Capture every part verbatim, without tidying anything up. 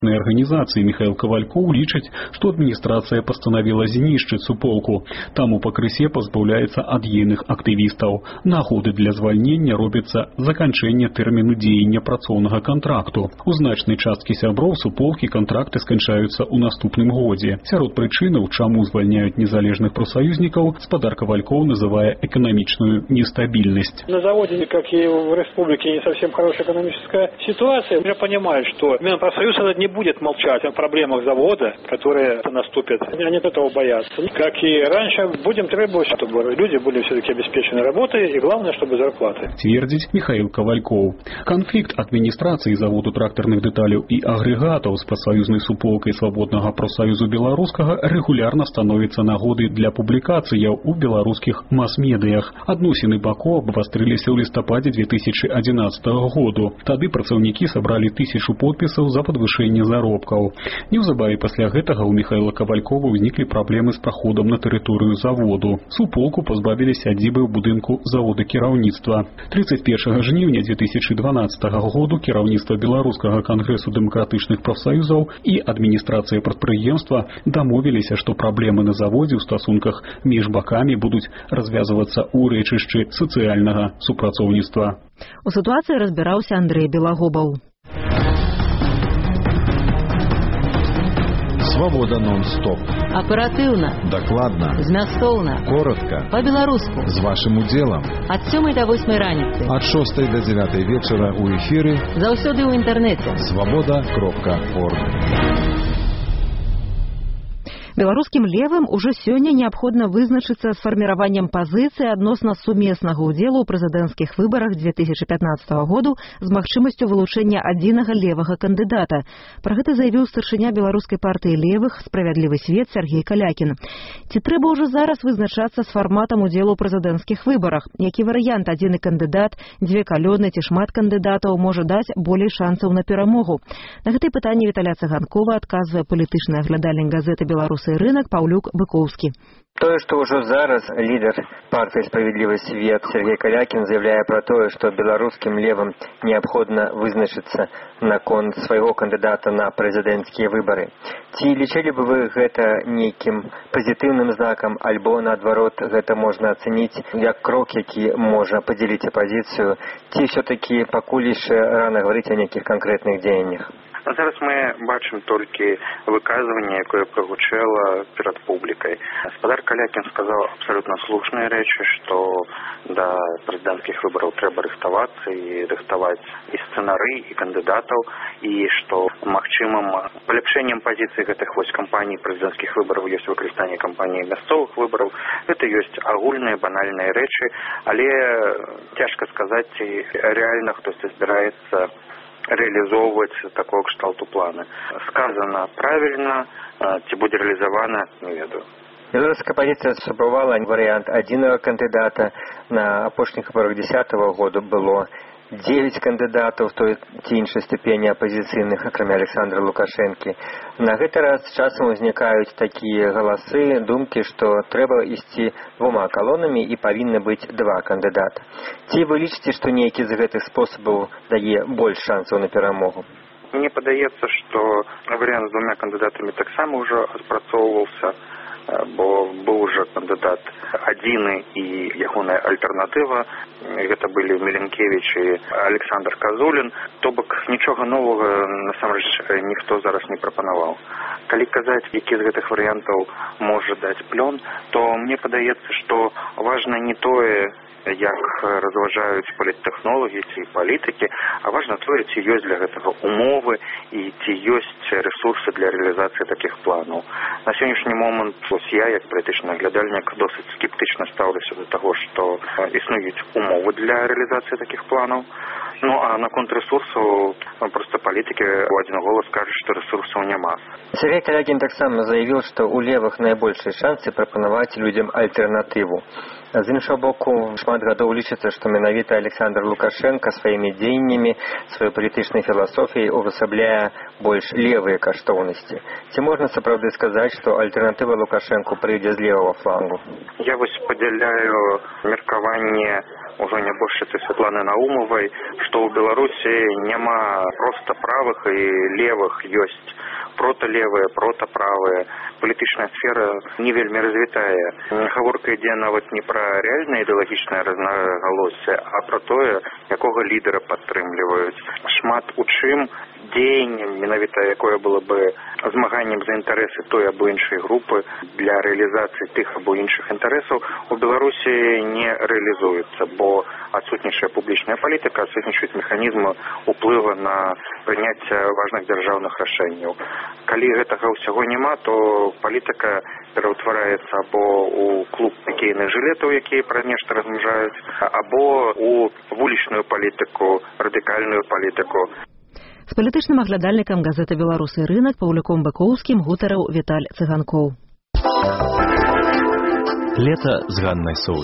Организации Михаил Ковальков лічыць, што адміністрацыя пастанавіла знішчыць суполку. Там у пакрысе пазбаўляецца ад ейных актывістаў. Нагоды для звальнення робіцца заканчэнне тэрміну дзеяння працоўнага кантракту. У значнай часткі сяброў суполкі кантракты сканчаюцца ў наступным годзе. Сярод прычынаў, чаму звальняюць незалежных прафсаюзнікаў, спадар Ковальков называе эканамічную нестабильность. На заводе, как и в республике, не совсем хорошая экономическая ситуация. Я понимаю, что профсоюз не будет молчать о проблемах завода, которые наступят. Они от этого боятся. Как и раньше, будем требовать, чтобы люди были все-таки обеспечены работой и, главное, чтобы зарплаты. Твердит Михаил Ковальков. Конфликт администрации заводу тракторных деталей и агрегатов с профсоюзной суполкой Свободного профсоюзу белорусского регулярно становится нагоды для публикаций у белорусских масс-медиях. Адносины баков обострились в листопаде две тысячи одиннадцатого года. Тады працаўнікі собрали тысячу подписов за подвышение заробкаў. Неўзабаве пасля гэтага у Михаила Ковалькова ўзніклі праблемы з праходам на тэрыторыю заводу. Суполку пазбавілі сядзібы ў будынку завода кіраўніцтва. тридцать первого жніўня две тысячи дванадцатого года кіраўніцтва Беларускага кангрэсу дэмакратычных прафсаюзаў і адміністрацыя прадпрыемства дамовіліся, што праблемы на заводзе ў стасунках між бакамі будуць развязвацца ў рэчышчы сацыяльнага супрацоўніцтва. У сітуацыі разбіраўся Андрэй Белагобаў. Свобода нон-стоп. Оперативно. Докладно. Змястоўна. Коротко. По-белоруску. С вашим уделом. От сёмай до восьмай раніцы. От шостой до девятой вечера у эфиры. Заўсёды ў інтэрнэце. свобода кропка орг. Беларускім левым уже сёння неабходна вызначыцца з фарміраваннем пазіцыі адносна сумеснага ўдзелу ў прэзідэнцкіх выбарах две тысячи пятнадцатого году з магчымасцю вылучэння адзінага левага кандыдата. Пра гэта заявіў старшыня беларускай партыі левых «Справядлівы свет» Сергей Калякін. Ці трэба ўжо зараз вызначацца з фарматам удзелу ў прэзідэнцкіх выбарах? Які варыянт адзіны кандыдат, дзве калёны ці шмат кандыдатаў можа даць болей шансаў на перамогу? На гэтае пытанне Віталя Цыганкова адказвае палітычны аглядальнік газеты «Беларусь» рынок Паўлюк Быковскі. Тое, што ўжо зараз лідар партыі «Справядлівы свет» Сергей Калякін заявляе пра тое, што беларускім левым неабходна вызначыцца наконт свайго кандыдата на прэзідэнцкія выбары. Ці лічылі бы вы гэта нейкім пазітыўным знакам, альбо, наадварот, гэта можна ацэніць як крок, які можа падзеліць апазіцыю, ці ўсё-такі пакуль яшчэ рана гаварыць о нейкіх канкрэтных дзеяннях? Зараз мы бачым толькі выказванне, якое прагучала перад публікай. Спадар Калякін сказаў абсалютна слушныя рэчы, што да прэзідэнцкіх выбараў трэба рыхтавацца і рыхтаваць і сцэнары, і кандыдатаў, і што магчымым паляпшэннем пазіцыі гэтых вось кампаній прэзідэнцкіх выбараў ёсць выкарыстанне кампаній мясцовых выбараў. Гэта ёсць агульныя банальныя рэчы, але цяжка сказаць, ці рэальна хтосьці збіраецца реализовывать такого кшталту планы. Сказано правильно, ці будзе реализовано, не ведаю. Беларуская пазіцыя спрабавала варыянт адзінага кандыдата. На апошніх выбарах дзесятого года было девять кандыдатаў той ці іншай ступені апазіцыйных, акрамя Александра Лукашэнкі. На гэты раз часам узнікаюць такія галасы, думкі, што трэба ісці двума калонамі і павінны быць два кандыдата. Ці вы лічыце, што нейкі з гэтых спосабаў дае больш шансаў на перамогу? Мне падаецца, што варыянт з двумя кандыдатамі таксама ўжо адпрацоўваўся, бо быў уже кандыдат адзіны і ягоная альтэрнатыва. Гэта былі Меленкевіч і Александр Казулін. То бок нічога новага насамрэч ніхто зараз не прапанаваў. Калі казаць, які з гэтых варыянтаў можа даць плён, то мне падаецца, што важна не тое, як разважаюць паліттэхнолагі ці палітыкі, а важна тое, ці ёсць для гэтага умовы і ці ёсць рэсурсы для рэалізацыі такіх планаў. На сённяшні момант я, як палітычны аглядальнік, досыць скептычна стаўлюся да таго, што існуюць умовы для рэалізацыі такіх планаў. Ну, а наконт рэсурсаў, проста палітыкі ў адзін голас кажуць, што рэсурсаў няма. Сергей Калякін таксама заявіў, што ў левых найбольшыя шансы прапанаваць людзям альтэрнатыву. З іншага боку, шмат гадоў лічыцца, што менавіта Александр Лукашенко сваімі дзеяннямі, сваёй палітычнай філасофіяй увасабляе больш левыя каштоўнасці. Ці можна сапраўды сказаць, што альтэрнатыва Лукашенку прыйдзе з левага флангу? Я вось падзяляю меркаванне ужо нябожчыцы Святланы Наумавай, што ў Беларусі няма проста правых і левых, ёсць проталевыя, протаправыя. Палітычная сфера не вельмі развітая. Гаворка ідзе нават не пра рэальнае ідэалагічнае рознагалоссе, а пра тое, якога лідара падтрымліваюць. Шмат у чым дзеяннем, менавіта якое было бы змаганнем за інтарэсы той або іншай групы для рэалізацыі тых або іншых інтарэсаў у Беларусі не рэалізуецца, бо адсутнічае публічная палітыка, адсутнічаюць механізмы ўплыва на прыняцце важных дзяржаўных рашэнняў. Калі гэтага ўсяго няма, то палітыка пераўтвараецца або у клуб хакейных жылетаў, якія пра нешта размнажаюць, або у вулічную палітыку, радыкальную палітыку. З палітычным аглядальнікам газеты «Беларусы рынак» Паўлюком Быкоўскім гутарыў Віталь Цыганкоў. Лето з Ганнай Соус.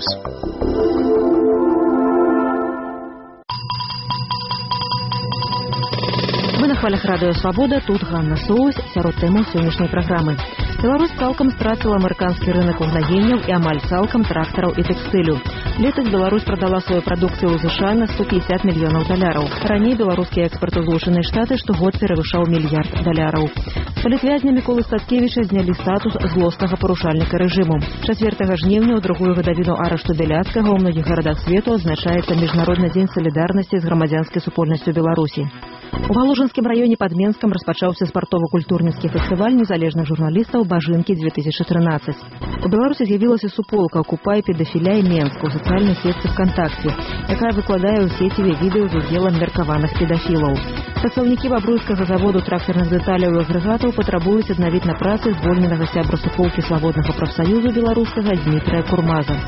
Вы на хвалях радыё «Свабода», тут Ганна Соус, сярод тэмаў сённяшняй праграмы. Беларусь цалкам страціла амерыканскі рынок угнаенняў і амаль цалкам трактараў і тэкстылю. Летась Беларусь прадала сваю прадукцыю ў ЗША на сто пятьдесят мільёнаў даляраў. Раней беларускі экспарт у Злучаныя Штаты штогод перавышаў мільярд даляраў. З палітвязня Міколы Статкевіча знялі статус злоснага парушальніка рэжыму. чацвёртага жніўня ў другую гадавіну арышту Бяляцкага ў многіх гарадах свету адзначаецца Міжнародны дзень салідарнасці з грамадзянскай супольнасцю Беларусі. У Валужынскім раёне пад Менскам распачаўся спартова-культурніцкі фестываль незалежных журналістаў «Бажынкі две тысячи тринадцать». У Беларусі з'явілася суполка «Окупай педафіляй Менск» у сацыяльнай сетцы ВКонтакте, якая выкладае ў сеціве відэо з удзелам меркаваных педафілаў. Працаўнікі бабруйскага заводу трактарных дэталяў і агрэгатаў патрабуюць аднавіць на працы звольненага сябра суполкі свабоднага прафсаюзу беларускага Дмітрая Курмаза.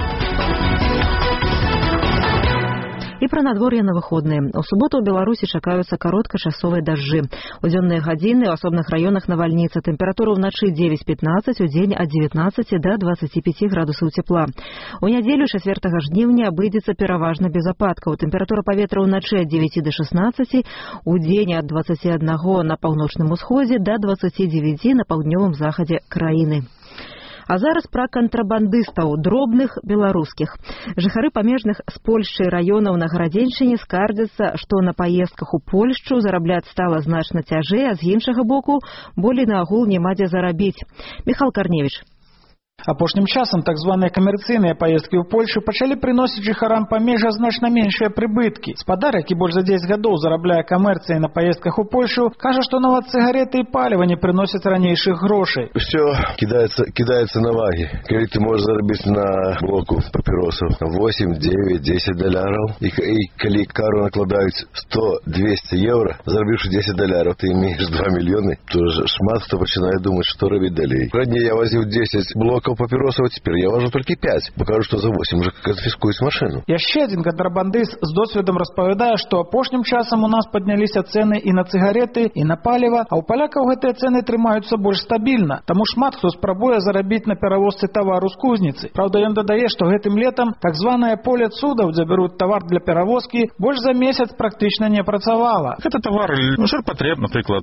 І пра надвор'е на выходныя. У суботу ў Беларусі чакаюцца кароткачасовыя дажджы. У дзённыя гадзіны ў асобных раёнах навальніца. Тэмпература ўначы дзевяць пятнаццаць, у дзень ад дзевятнаццаці да дваццаці пяці градусаў цепла. У нядзелю чацвёртага жніўня абыдзецца пераважна без ападкаў. Тэмпература паветра ўначы ад дзевяці да шаснаццаці, у дзень ад дваццаці аднаго на паўночным усходзе да дваццаці дзевяці на паўднёвым захадзе краіны. А зараз пра кантрабандыстаў, дробных беларускіх. Жыхары памежных з Польшчы раёнаў на Гарадзеншчыне скардзяцца, што на паездках у Польшчу зарабляць стала значна цяжэй, а з іншага боку болей на агул няма дзе зарабіць. Міхал Карневіч. Апошнім часам так званыя камерцыйныя паездкі ў Польшу пачалі прыносіць жыхарам памежжа значна меншыя прыбыткі. Спадар, які больш за дзесяць гадоў зарабляе камерцыяй на паездках у Польшу, кажа, што нават цыгареты і паліва не прыносяць ранейшых грошай. Усё кідаецца, кідаецца на вагі. Калі ты можаш зарабіць на блоку папіросаў восемь, девять, десять даляраў, і, і калі кару накладаюць сто, двести еўра, зарабіўшы десять даляраў, ты имееш два мільёны, то шмат хто пачынае думаць, што рабіць далей. Раней я возіў десять блокаў папіросаў, цяпер я важу толькі пять. Пакажу, што за восемь уже канфіскуюць машыну. Яшчэ адзін кантрабандыст з досведам распавядае, што апошнім часам у нас падняліся цэны і на цыгареты, і на паліва, а ў палякаў гэтыя цэны трымаюцца больш стабільна. Таму шмат хто спрабуе зарабіць на перавозцы тавару з кузніцы. Праўда, ён дадае, што гэтым летам так званае поле цудаў, дзе бяруць тавар для перавозкі, больш за месяц практычна не працавала. Гэта тавар ширпотреб, напрыклад,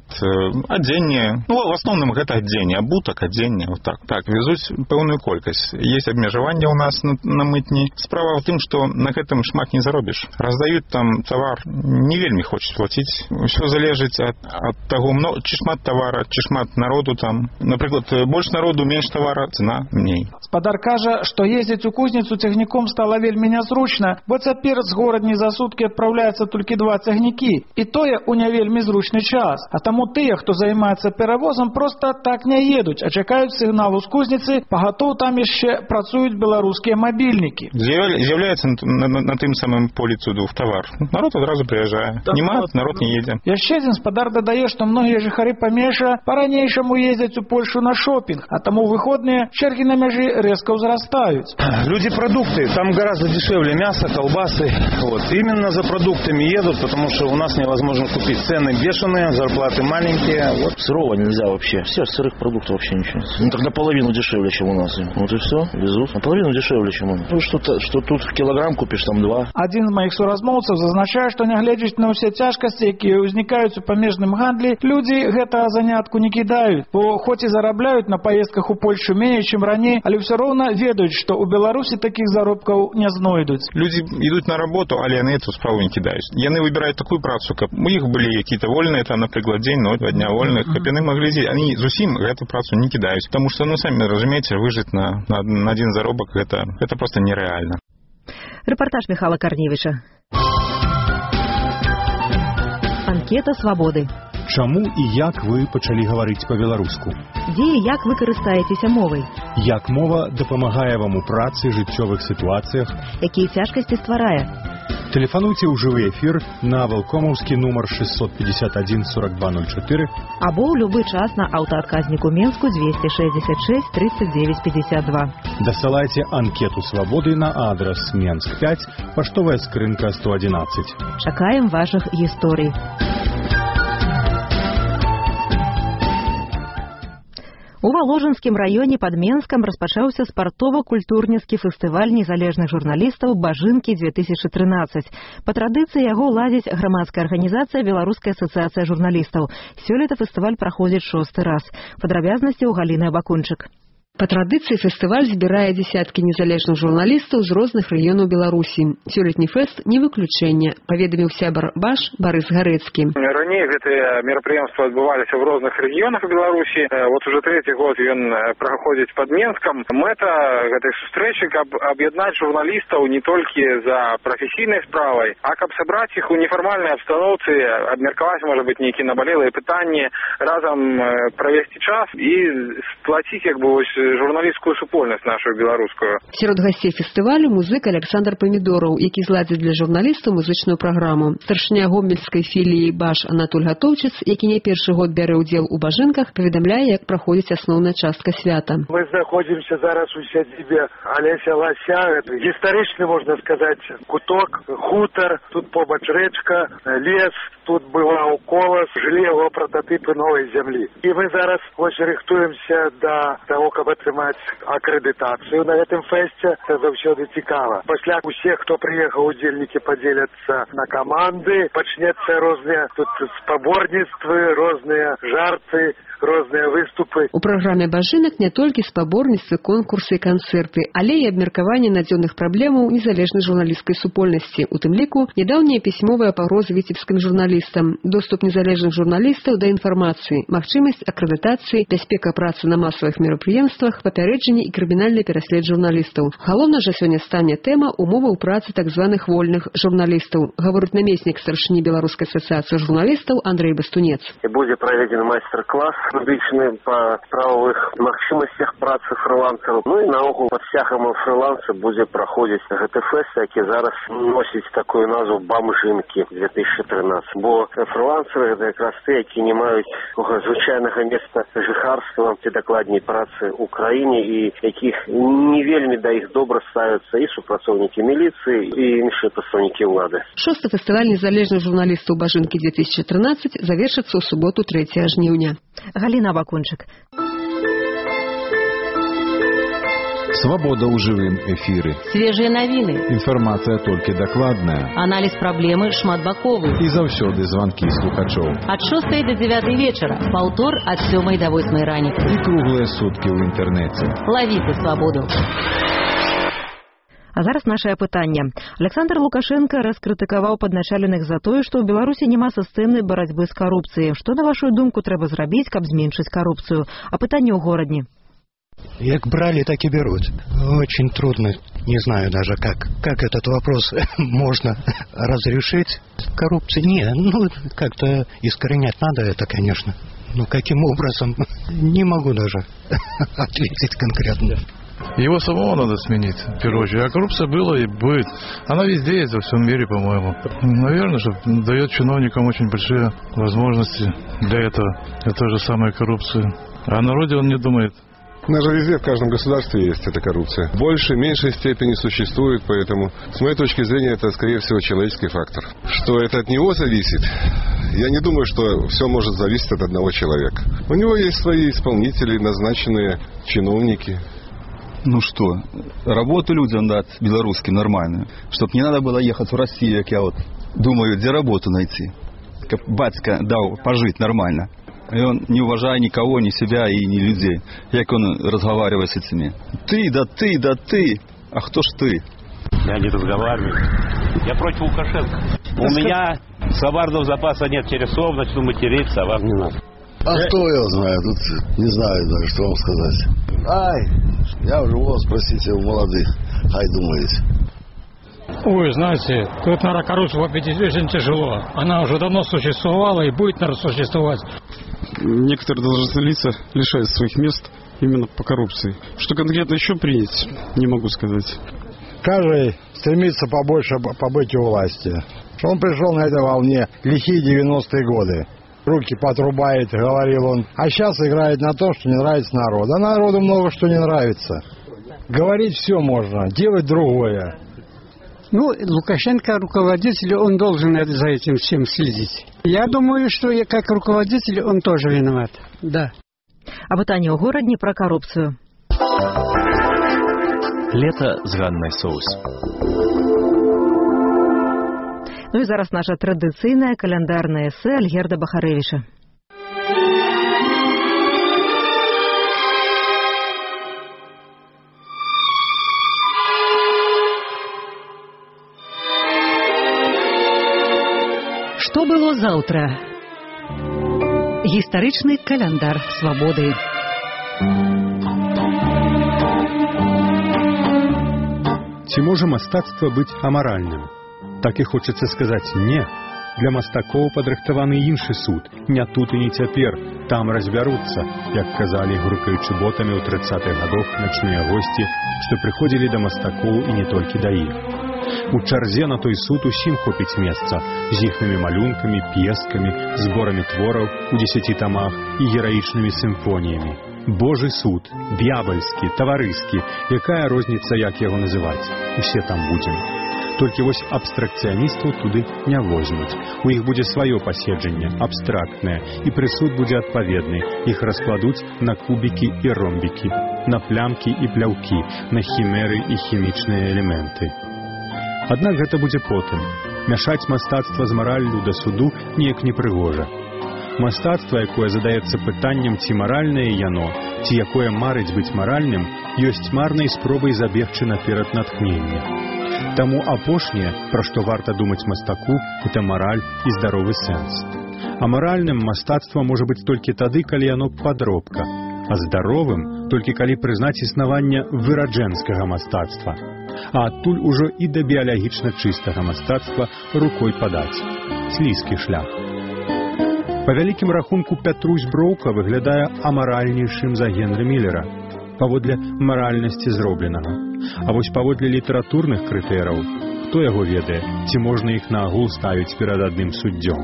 адзенне. Ну, в асноўным гэта адзенне, абутак, адзенне, вот так. Так, везуць пэўную колькасць. Есть абмежаванне ў нас на, на мытні. Справа ў тым, што на гэтым шмат не заробіш. Раздаюць там тавар, не вельмі хочуць плаціць. Усё залежыць ад, ад таго, мно, ці шмат тавара, ці шмат народу там. Напрыклад, больш народу, менш тавара, цена меней. Спадар кажа, што ездзіць у кузніцу цягніком стала вельмі нязручна, бо цяпер з горадні за суткі адпраўляецца толькі два цягнікі. І тое ў не вельмі зручны час. А таму тыя, хто займаецца перавозам, проста так не едуць, а чакаюць сігналу з кузніцы, пагатоў там яшчэ працуюць беларускія мабільнікі. З'яўляецца на, на, на тым самым полі цудов тавар. Народ адразу прыязджае. Нема, народ не едзе. Яшчэ адзін спадар дадае, што многія жыхары памежжа па-ранейшаму ездзяць у Польшу на шопінг, а таму выходныя чэргі на мяжы рэзка ўзрастаюць. Люди продукты, там гораздо дешевле мясо, колбасы. Вот. Именно за продуктами едут, потому что у нас невозможно купить. Цены бешеные, зарплаты маленькие. Вот. Сырого нельзя вообще. Все, сырых продуктов вообще ничего. Ну, так наполовину дешевле, чем у нас. Вот и все, везут. Наполовину дешевле, чем он. Ну, что, что тут в килограмм купишь, там два. Один з моїх суразмоўцаў зазначае, што нягледзячы на ўсе цяжкасці, якія ўзнікаюць у памежным гандлі, людзі гэтага занятку не кідаюць, бо хоць і зарабляюць на паездках у Польшу меней, чым раней, але ўсё роўна ведаюць, што ў Беларусі такіх заробкаў не знойдуць. Людзі ідуць на работу, але яны эту справу не кідаюць. Яны выбіраюць такую працу, каб у іх былі якія-то вольныя, там, напрыклад, дзень, ноч, два дня вольных, каб яны маглі з'ездзіць. Они зусім гэту працу не кідаюць, таму што, ну, самі разумееце, выжыць на, на, на один заробак, гэта, гэта просто нереально. Рэпартаж Михала Карневіча. Анкета свабоды. Чаму і як вы пачалі гаварыць па-беларуску? Дзе і як вы карыстаецеся мовай? Як мова дапамагае вам у працы, жыццёвых сітуацыях? Якія цяжкасці стварае? Тэлефануйце ў жывы эфір на валкомаўскі нумар шестьсот пятьдесят один сорок два ноль четыре або ў любы час на аўтаадказніку Менску двести шестьдесят шесть тридцать девять пятьдесят два. Дасылайце анкету свабоды на адрас Менск пять, паштовая скрынка сто одиннадцать. Чакаем вашых гісторый. У Валожынскім раёне пад Менскам распачаўся спартова-культурніцкі фестываль незалежных журналістаў «Бажынкі две тысячи тринадцать». Па традыцыі яго ладзіць грамадская арганізацыя «Беларуская асацыяцыя журналістаў». Сёлета фестываль праходзіць шосты раз. Падрабязнасці ў Галіны Абакунчык. По традиции фестиваль збирае десятки незалежных журналистов из разных районов Беларуси. Сёлетний фест не выключение, поведомил сябар Баш Борис Гарецкий. Ранее эти мероприятия отбывались в разных регионах Беларуси. Вот уже третий год он проходит под Менском. Мета этой встречи – объединять журналистов не только за профессийной справой, а как собрать их в неформальной обстановке, обмерковать, может быть, некие наболелые питания, разом провести час и сплотить как бы журналістскую супольнасць нашу беларускую. Сярод гасцей фестывалю музык Александр Помидоров, які зладзіць для журналістаў музычную праграму. Старшыня гомельскай філіі Баш Анатоль Гатоўчыц, які не першы год бярэ ўдзел у бажынках, паведамляе, як праходзіць асноўная частка свята. Мы знаходзімся зараз у сядзібе Алеся Лася. Гістарычны, можна сказаць, куток, хутар, тут побач рэчка, лес, тут была уколас, жылі яго прататыпы новай зямлі. І мы зараз вось рыхтуемся да таго, каб атрымаць акрэдытацыю на гэтым фэсце. Это заўсёды цікава. Пасля усіх, хто прыехаў, удзельнікі падзеляцца на каманды, пачнецца розныя тут спаборніцтвы, розныя жарты, розныя выступы. У праграме бажынак не толькі спаборніцтвы, конкурсы і канцэрты, але і абмеркаванне надзённых праблемаў незалежнай журналісцкай супольнасці. У тым ліку нядаўнія пісьмовыя пагрозы віцебскім журналістам, доступ незалежных журналістаў да інфармацыі, магчымасць акрэдытацыі, бяспека працы на масавых мерапрыемствах, папярэджанне і крымінальны пераслед журналістаў. Галоўна жа сёння стане тэма умоваў працы так званых вольных журналістаў, гаворыць намеснік старшыні Беларускай асацыяцыі журналістаў Андрэй Бастунец. І будзе праведзены майстар-клас медычны па правовых магчымасцях працы фрылансераў. Ну і наогул пад сцягам фрыланса будзе праходзіць гэты фэст, які зараз носіць такую назву «Бамжынкі две тысячи тринадцать». Бо фрылансеры гэта якраз тыя, які не маюць звычайнага места жыхарства, ці дакладней працы ў краіне, і якіх не вельмі да іх добра ставяцца і супрацоўнікі міліцыі, і іншыя прадстаўнікі ўлады. Шосты фестываль незалежных журналістаў «Бажынкі две тысячи тринадцать» завершыцца ў суботу трэцяга жніўня. Галина Абакунчык. Свобода ў жывым эфіры. Свежие навіны. Інфармацыя толькі дакладная. Аналіз праблемы шматбаковы. І заўсёды званкі слухачоў. Ад шостай до дзевятай вечара. Паўтор ад сёмай до восьмай раніцы. І круглыя суткі ў інтэрнэце. Лавіце свабоду. А зараз наше пытанне. Александр Лукашенко раскрытыкаваў падначаленых за тое, што ў Беларусі няма сістэмнай барацьбы з карупцыяй. Што, на вашу думку, трэба зрабіць, каб зменшыць карупцыю? А пытанне ў горадні. Як брали, так и берут. Очень трудно, не знаю даже, как, как этот вопрос можно разрешить. Коррупции не, ну, как-то искоренять надо это, конечно. Но каким образом, не могу даже ответить конкретно. Его самого надо сменить, в первую очередь. А коррупция была и будет. Она везде есть, во всем мире, по-моему. Наверное, что дает чиновникам очень большие возможности для этого. Это та же самая коррупция. А о народе он не думает. Она же везде, в каждом государстве есть эта коррупция. В большей, меньшей степени существует, поэтому, с моей точки зрения, это, скорее всего, человеческий фактор. Что это от него зависит, я не думаю, что все может зависеть от одного человека. У него есть свои исполнители, назначенные чиновники. Ну что, работу людям дать белорусским нормальную, чтоб не надо было ехать в Россию, как я вот думаю, где работу найти. Как батька дал пожить нормально. И он не уважая никого, ни себя и ни людей. Как он разговаривает с этими. Ты, да ты, да ты. А кто ж ты? Я не разговариваю. Я против Лукашенко. У меня словарного запаса нет. Через слово начну материться, а вам не надо. А я... кто я знаю? Тут не знаю даже, что вам сказать. Ай, я уже вас, спросите у молодых. Ай, думаете. Ой, знаете, тут, наверное, коррупцию победить очень тяжело. Она уже давно существовала и будет, наверное, существовать. Некоторые должностные лица лишаются своих мест именно по коррупции. Что конкретно еще принять, не могу сказать. Каждый стремится побольше побыть у власти. Он пришел на этой волне лихие девяностые годы. Руки подрубает, говорил он. А сейчас играет на том, что не нравится народу. А народу много что не нравится. Говорить все можно, делать другое. Ну, Лукашенко руководитель, он должен за этим всем следить. Я думаю, что я как руководитель, он тоже виноват. Да. А пытанне ў горадні пра карупцыю. Лето з Ганнай Соус. Ну і зараз наша традыцыйная каляндарная эсэ Альгерда Бахарэвіча. Што было заўтра? Гістарычны каляндар свабоды. Ці можа мастацтва быць амаральным? Так і хочацца сказаць «не». Для мастакоў падрыхтаваны іншы суд. Не тут і не цяпер. Там разбяруцца, як казалі, грукаючы ботамі ў трыццатых гадах начныя госці, што прыходзілі да мастакоў і не толькі да іх. У чарзе на той суд усім хопіць месца з іхнымі малюнкамі, пескамі, зборамі твораў у дзесяці тамах і гераічнымі сімфоніямі. Божы суд, д'ябальскі, таварыскі, якая розніца, як яго называць? Усе там будзем. Толькі вось абстракцыяністаў туды не возьмуць. У іх будзе сваё паседжанне, абстрактнае, і прысуд будзе адпаведны. Іх раскладуць на кубікі і ромбікі, на плямкі і пляўкі, на хімеры і хімічныя элементы. Аднак гэта будзе потым. Мяшаць мастацтва з мараллю да суду неяк непрыгожа. Мастацтва, якое задаецца пытаннем, ці маральнае яно, ці якое марыць быць маральным, ёсць марнай спробай забегчы наперад натхнення. Таму апошняе, пра што варта думаць мастаку, гэта мараль і здаровы сэнс. А маральным мастацтва можа быць толькі тады, калі яно падробка, а здаровым толькі калі прызнаць існаванне выраджэнскага мастацтва. А адтуль ужо і да біялагічна чыстага мастацтва рукой падаць. Слізкі шлях. Па вялікім рахунку Пятрусь Броўка выглядае амаральнейшым за Генры Міллера, паводле маральнасці зробленага. А вось паводле літаратурных крытэраў, хто яго ведае, ці можна іх на агул ставіць перад адным суддзём.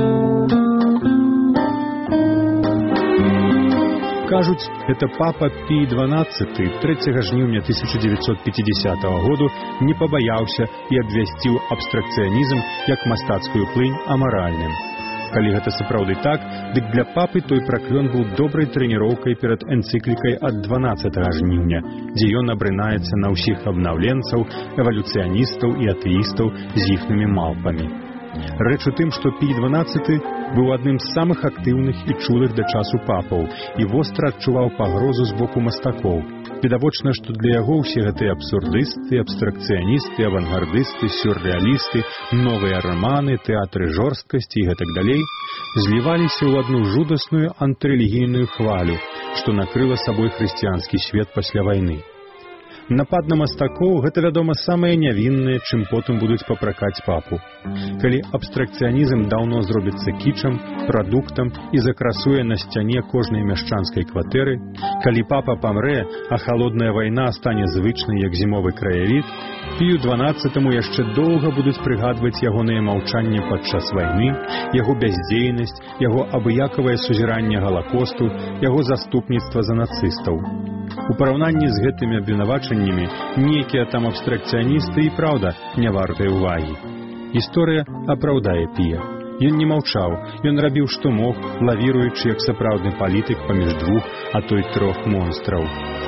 Кажуць, это папа Пій дванаццаты трэцяга жніўня тысяча дзевяцьсот пяцідзясятага году не пабаяўся і абвясціў абстракцыянізм як мастацкую плынь амаральным. Калі гэта сапраўды так, дык для папы той праклён быў добрай трэніроўкай перад энцыклікай ад дванаццатага жніўня, дзе ён абрынаецца на ўсіх абнаўленцаў, эвалюцыяністаў і атэістаў з іхнымі малпамі. Рэч у тым, што Пій дванаццаты быў адным з самых актыўных і чулых да часу папаў і востра адчуваў пагрозу з боку мастакоў. Відавочна, што для яго ўсе гэтыя абсурдысты, абстракцыяністы, авангардысты, сюррэалісты, новыя раманы, тэатры жорсткасці і гэтак далей зліваліся ў адну жудасную антырэлігійную хвалю, што накрыла сабой хрысціянскі свет пасля вайны. Напад на мастакоў – гэта, вядома, самае нявіннае, чым потым будуць папракаць папу. Калі абстракцыянізм даўно зробіцца кічам, прадуктам і закрасуе на сцяне кожнай мяшчанскай кватэры, калі папа памрэ, а халодная вайна стане звычнай, як зімовы краявід, Пію дванаццатаму яшчэ доўга будуць прыгадваць ягонае маўчанне падчас вайны, яго бяздзейнасць, яго абыякавае сузіранне галакосту, яго заступніцтва за нацыстаў. У параўнанні з гэтымі абвінавачаннямі нейкія там абстракцыяністы і праўда не вартыя ўвагі. Гісторыя апраўдае Пія. Ён не маўчаў, ён рабіў што мог, лавіруючы як сапраўдны палітык паміж двух, а то і трох монстраў.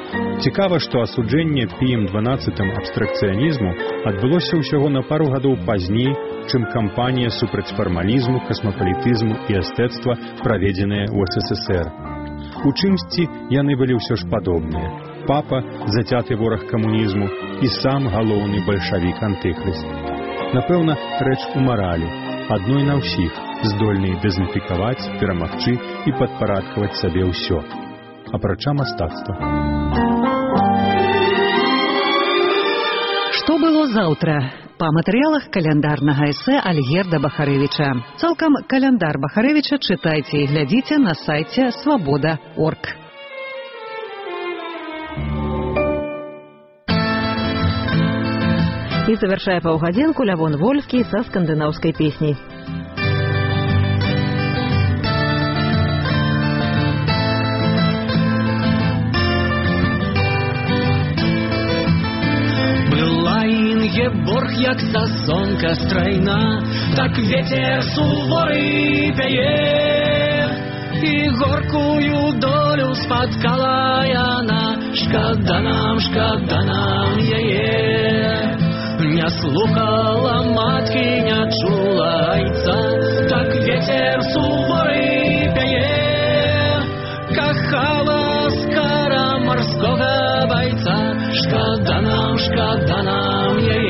Цікава, што асуджэнне пі эм дванаццаць абстракцыянізму адбылося ўсяго на пару гадоў пазней, чым кампанія супраць фармалізму, касмапалітызму і эстэцтва, праведзеная ў эс эс эс эр. У чымсьці яны былі ўсё ж падобныя. Папа, зацяты вораг камунізму, і сам галоўны бальшавік антыхрыст. Напэўна, рэч у маралі, адной на ўсіх, здольнай дэзінфікаваць, перамагчы і падпарадкаваць сабе ўсё, апрача мастацтва. Што было заўтра? Па матэрыялах каляндарнага эсэ Альгерда Бахарэвіча. Цалкам каляндар Бахарэвіча чытайце і глядзіце на сайце свабода точка орг. И завершая паўгадзінку Лявон Вольскі са скандынаўскай песняй. Борг, як сасонка стройна, так ветер суворый пяе, и горкую долю спаткала яна, шкада нам, шкада нам яе. Не слухала маткі, не чула айца, так ветер суворый пяе, кахала скара морского бойца, шкада нам, шкада нам яе.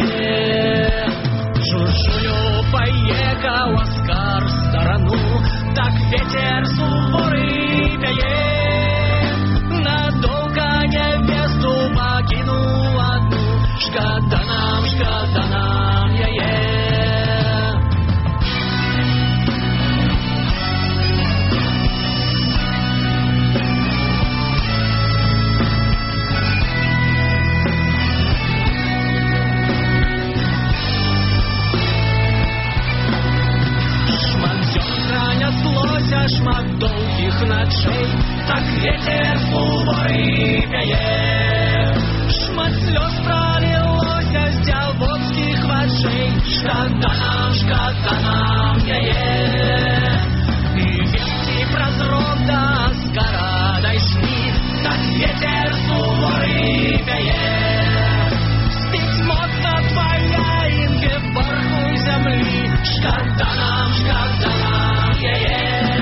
Чужую поехал Оскар в сторону, так ветер суворый пяе, надолго невесту покинул одну, шкада нам, шкада нам яе. Шмат долгих ночей, так ветер суворый пяе. Шмат слез пролилось с дьявольских вочей, шкада нам, шкада нам яе. И вести прозрок до Оскара дошли, так ветер суворый пяе. Спить модно твоя Ингеборгу земли, шкада нам, шкада нам яе.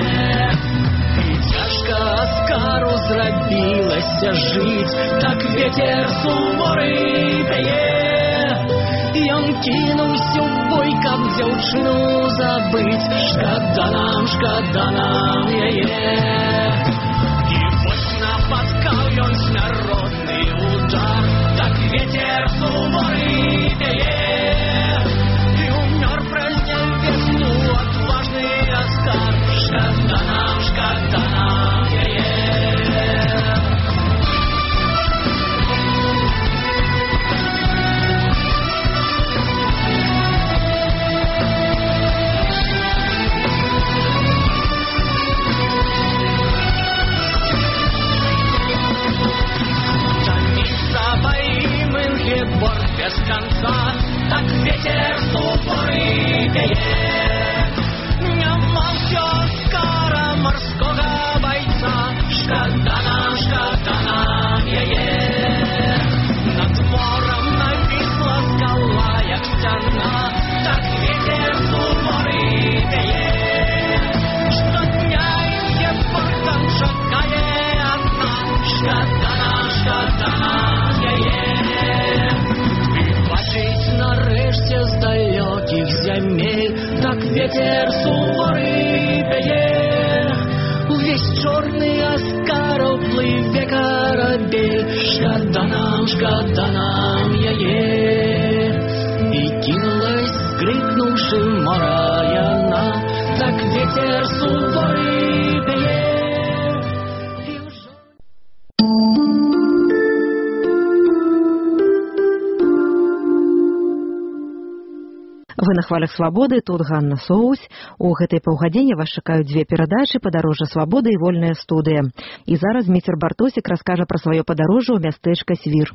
Оскару зрабілася жыць, так ветер суворый пяе. Ён кінуўся ў бой, каб дзяўчыну забыць, шкада нам, шкада нам яе. І вось напаткаў ён смяротны удар, так ветер суворый пяе. І ўмёр праз нявесту адважны Оскар, шкада нам, шкада нам яе. Ингеборг без конца, так ветер суворый пяе. Няма ўсё Оскара морского бойца, шкада нам, шкада нам яе. Над морем нависла скала, як сцяна, так ветер суворый пяе. Штодня Ингеборг там чакае адна, шкада нам, шкада нам яе. Нарэшце з далёкіх зямель, так ветер суворый пяе. Увесь чорны Оскараў плыве карабель, шкада нам, шкада нам яе. І кінулась, скрикнувши мора яна, так ветер суворый пяе. Вы на хвалях свабоды, тут Ганна Соусь. У гэтай паўгадзіне вас чакаюць дзве перадачы «Падарожжа свабоды» і «Вольная студыя». І зараз Міцер Бартосік раскажа пра сваё падарожжа ў мястэчка Свір.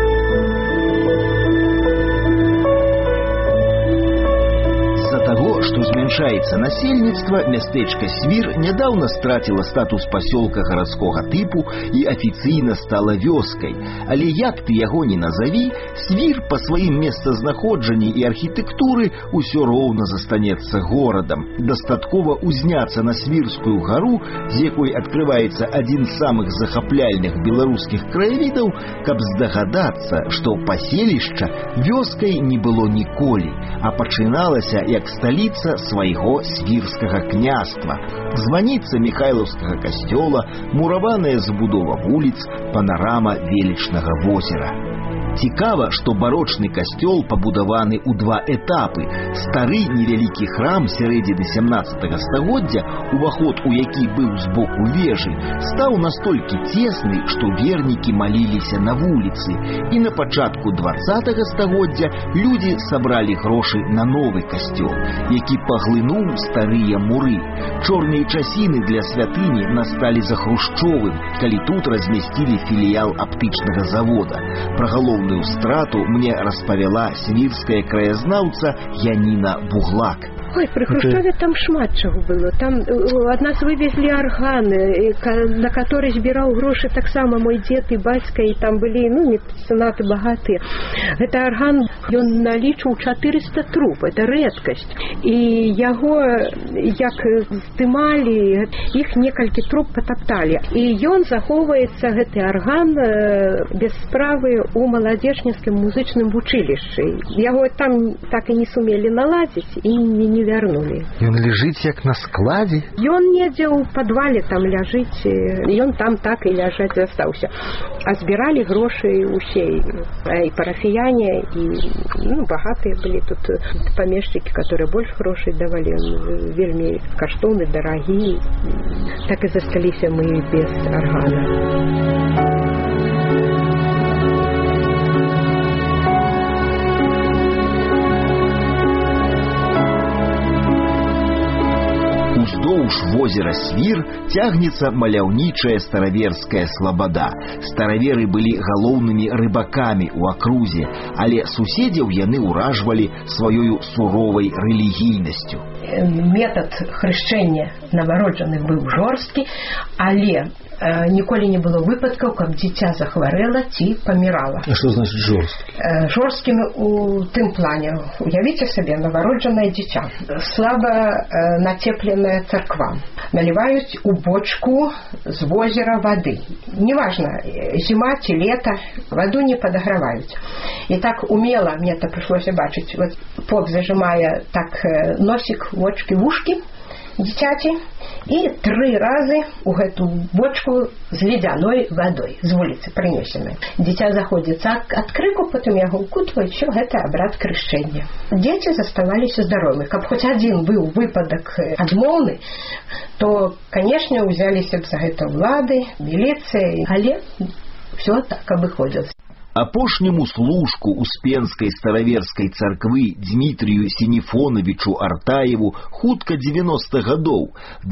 З-за таго, што змяншаецца насельніцтва, мястэчка Свір нядаўна страціла статус пасёлка гарадскога тыпу і афіцыйна стала вёскай. Але як ты яго не назаві, Свір па сваім месцазнаходжанні і архітэктуры ўсё роўна застанецца горадам. Дастаткова узняцца на Свірскую гару, з якой адкрываецца адзін з самых захапляльных беларускіх краявідаў, каб здагадацца, што паселішча вёскай не было ніколі, а пачыналася як сталіца свайго свірскага княства. Званіца Міхайлаўскага касцёла, мураваная забудова вуліц, панарама велічнага возера. Цікава, што барочны касцёл пабудаваны ў два этапы. Стары невялікі храм сярэдзіны сямнаццатага стагоддзя, уваход у які быў з боку вежы, стаў настолькі цесны, што вернікі маліліся на вуліцы. І на пачатку дваццатага стагоддзя людзі сабралі грошы на новы касцёл, які паглынуў старыя муры. Чорныя часіны для святыні насталі за Хрушчовым, калі тут размясцілі філіял аптычнага завода. Пра галоўную страту мне распавяла свірская краязнаўца Яніна Буглак. Ой, при Хрущеве там шмат чого было. Там ад нас вывезли арганы, на которые збіраў грошы таксама мой дзед і бацька, і там былі, ну, мецэнаты багатыя. Гэта арган, ён налічыў чатырыста труб, это рэдкасць. І яго, як здымалі, іх некалькі труб патапталі. І ён захоўваецца, гэты арган, без справы у маладзечніцкім музычным вучылішчы. Яго там так і не сумелі наладзіць, і не вярнулі. Ён ляжыць як на складзе? Ён недзе ў падвале там ляжыць, ён там так і ляжаць застаўся. А збіралі грошы усе, і парафіяне, і ну, багатыя былі тут памешчыкі, которые больш грошай давалі, вельмі каштоўны, дарагі. Так і засталіся мы без аргана. Уздоўж возера Свір цягнецца маляўнічая стараверская слабада. Стараверы былі галоўнымі рыбакамі ў акрузе, але суседзяў яны ўражвалі сваёю суровай рэлігійнасцю. Метад хрышчэння нованароджаных быў жорсткі, але ніколі не было выпадкаў, каб дзіця захварэла ці памірала. А што значыць жорсткі? Жорсткім у тым плане. Уявіце сабе, нованароджанае дзіця. Слаба нацепленая царква. Наліваюць у бочку з возера вады. Неважна, зіма ці лета, ваду не падаграваюць. І так умела, мне это прыйшлося бачыць, вот поп зажимае так носик, вочки, вушки дзіцяці, і тры разы у гэту бочку з ледяной вадой з вуліцы прынесенай. Дзіця заходзіцца ад крыку, потым яго укутваюць, що гэта абрад крышчэння. Дзеці заставаліся здаровы. Каб хоць адзін быў выпадак адмоўны, то, канешне, узяліся б за гэта ўлады, міліцыя, але все так абыходзіцца. Апошняму служку Успенскай стараверскай царквы Дмітрію Сініфоновічу Артаеву хутка дзевяноста гадоў.